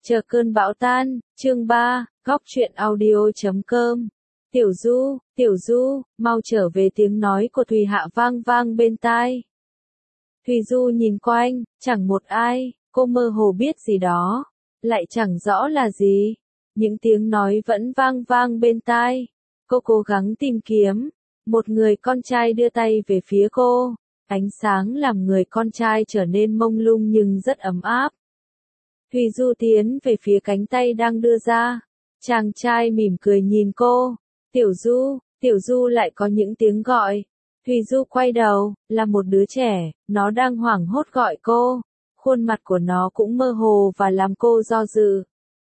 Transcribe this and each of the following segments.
Chờ cơn bão tan, chương 3, góc truyện audio.com. Tiểu Du, mau trở về, tiếng nói của Thùy Hạ vang vang bên tai. Thùy Du nhìn quanh, chẳng một ai, cô mơ hồ biết gì đó, lại chẳng rõ là gì. Những tiếng nói vẫn vang vang bên tai. Cô cố gắng tìm kiếm. Một người con trai đưa tay về phía cô. Ánh sáng làm người con trai trở nên mông lung nhưng rất ấm áp. Thùy Du tiến về phía cánh tay đang đưa ra. Chàng trai mỉm cười nhìn cô. Tiểu Du lại có những tiếng gọi. Thùy Du quay đầu, là một đứa trẻ, nó đang hoảng hốt gọi cô. Khuôn mặt của nó cũng mơ hồ và làm cô do dự.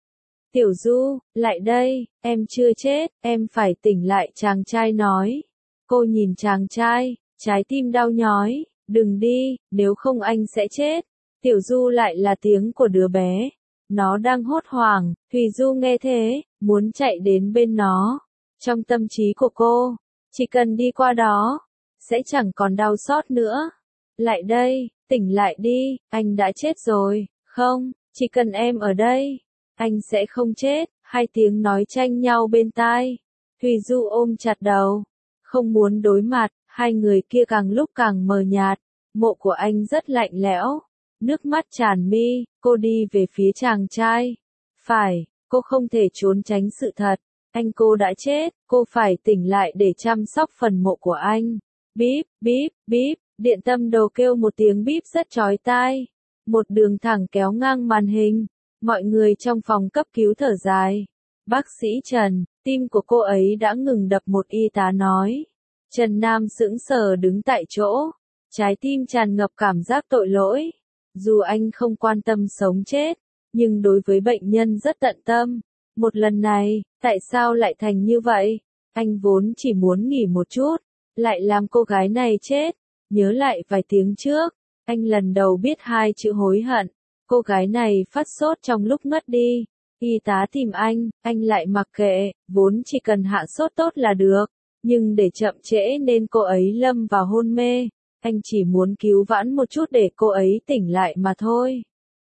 Tiểu Du, lại đây, em chưa chết, em phải tỉnh lại, chàng trai nói. Cô nhìn chàng trai, trái tim đau nhói, đừng đi, nếu không anh sẽ chết. Tiểu Du lại là tiếng của đứa bé. Nó đang hốt hoảng, Thùy Du nghe thế, muốn chạy đến bên nó. Trong tâm trí của cô, chỉ cần đi qua đó, sẽ chẳng còn đau xót nữa. Lại đây, tỉnh lại đi, anh đã chết rồi, không, chỉ cần em ở đây, anh sẽ không chết. Hai tiếng nói tranh nhau bên tai. Thùy Du ôm chặt đầu, không muốn đối mặt, hai người kia càng lúc càng mờ nhạt. Mộ của anh rất lạnh lẽo. Nước mắt tràn mi, cô đi về phía chàng trai. Phải, cô không thể trốn tránh sự thật. Cô đã chết, cô phải tỉnh lại để chăm sóc phần mộ của anh. Bíp, bíp, bíp, điện tâm đồ kêu một tiếng bíp rất chói tai. Một đường thẳng kéo ngang màn hình. Mọi người trong phòng cấp cứu thở dài. Bác sĩ Trần, tim của cô ấy đã ngừng đập, một y tá nói. Trần Nam sững sờ đứng tại chỗ. Trái tim tràn ngập cảm giác tội lỗi. Dù anh không quan tâm sống chết, nhưng đối với bệnh nhân rất tận tâm. Một lần này, tại sao lại thành như vậy? Anh vốn chỉ muốn nghỉ một chút, lại làm cô gái này chết. Nhớ lại vài tiếng trước, anh lần đầu biết hai chữ hối hận. Cô gái này phát sốt trong lúc ngất đi. Y tá tìm anh lại mặc kệ, vốn chỉ cần hạ sốt tốt là được. Nhưng để chậm trễ nên cô ấy lâm vào hôn mê. Anh chỉ muốn cứu vãn một chút để cô ấy tỉnh lại mà thôi.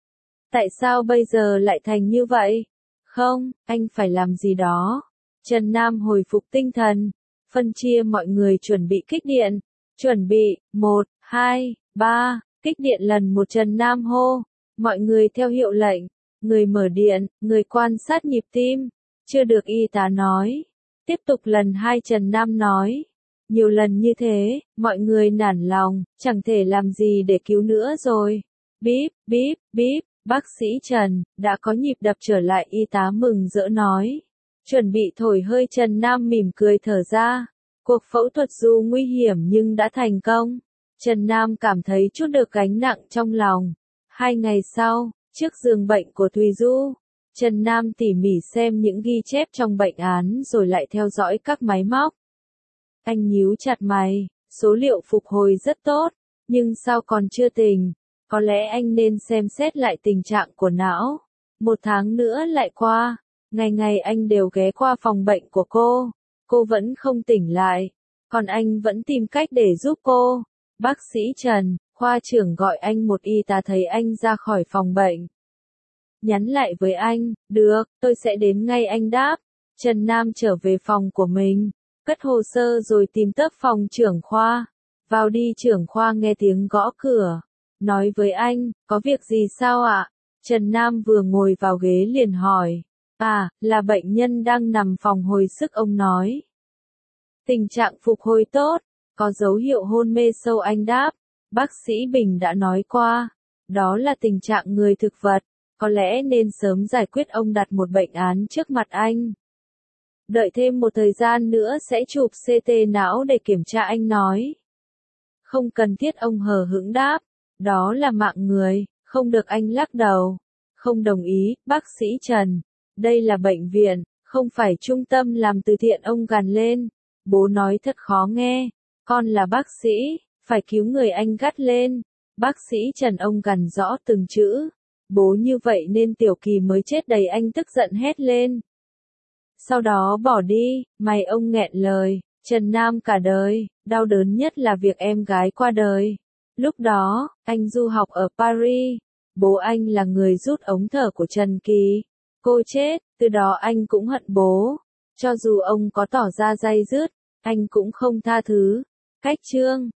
Tại sao bây giờ lại thành như vậy? Không, anh phải làm gì đó. Trần Nam hồi phục tinh thần, phân chia mọi người chuẩn bị kích điện. Chuẩn bị, 1, 2, 3, kích điện lần 1, Trần Nam hô. Mọi người theo hiệu lệnh, người mở điện, người quan sát nhịp tim. Chưa được, y tá nói. Tiếp tục lần 2, Trần Nam nói. Nhiều lần như thế, mọi người nản lòng, chẳng thể làm gì để cứu nữa rồi. Bíp, bíp, bíp, bác sĩ Trần, đã có nhịp đập trở lại, y tá mừng rỡ nói. Chuẩn bị thổi hơi, Trần Nam mỉm cười thở ra. Cuộc phẫu thuật dù nguy hiểm nhưng đã thành công. Trần Nam cảm thấy chút được gánh nặng trong lòng. 2 ngày sau, trước giường bệnh của Thùy Du, Trần Nam tỉ mỉ xem những ghi chép trong bệnh án rồi lại theo dõi các máy móc. Anh nhíu chặt mày, số liệu phục hồi rất tốt, nhưng sao còn chưa tỉnh? Có lẽ anh nên xem xét lại tình trạng của não. 1 tháng nữa lại qua, ngày ngày anh đều ghé qua phòng bệnh của cô vẫn không tỉnh lại, còn anh vẫn tìm cách để giúp cô. Bác sĩ Trần, khoa trưởng gọi anh, một y tá thấy anh ra khỏi phòng bệnh. Nhắn lại với anh, được, tôi sẽ đến ngay, anh đáp. Trần Nam trở về phòng của mình, cất hồ sơ rồi tìm tới phòng trưởng khoa. Vào đi, trưởng khoa nghe tiếng gõ cửa. Nói với anh, có việc gì sao ạ? Trần Nam vừa ngồi vào ghế liền hỏi. À, là bệnh nhân đang nằm phòng hồi sức, ông nói. Tình trạng phục hồi tốt, có dấu hiệu hôn mê sâu, anh đáp. Bác sĩ Bình đã nói qua, đó là tình trạng người thực vật, có lẽ nên sớm giải quyết. Ông đặt một bệnh án trước mặt anh. Đợi thêm một thời gian nữa sẽ chụp CT não để kiểm tra, anh nói. Không cần thiết, ông hờ hững đáp. Đó là mạng người, không được, anh lắc đầu. Không đồng ý, bác sĩ Trần. Đây là bệnh viện, không phải trung tâm làm từ thiện, ông gằn lên. Bố nói thật khó nghe. Con là bác sĩ, phải cứu người, anh gắt lên. Bác sĩ Trần, ông gằn rõ từng chữ. Bố như vậy nên Tiểu Kỳ mới chết đấy, anh tức giận hét lên. Sau đó bỏ đi, mày, ông nghẹn lời. Trần Nam cả đời, đau đớn nhất là việc em gái qua đời. Lúc đó, anh du học ở Paris. bố anh là người rút ống thở của Trần Kỳ. Cô chết, từ đó anh cũng hận bố. Cho dù ông có tỏ ra day dứt, anh cũng không tha thứ. Cách chương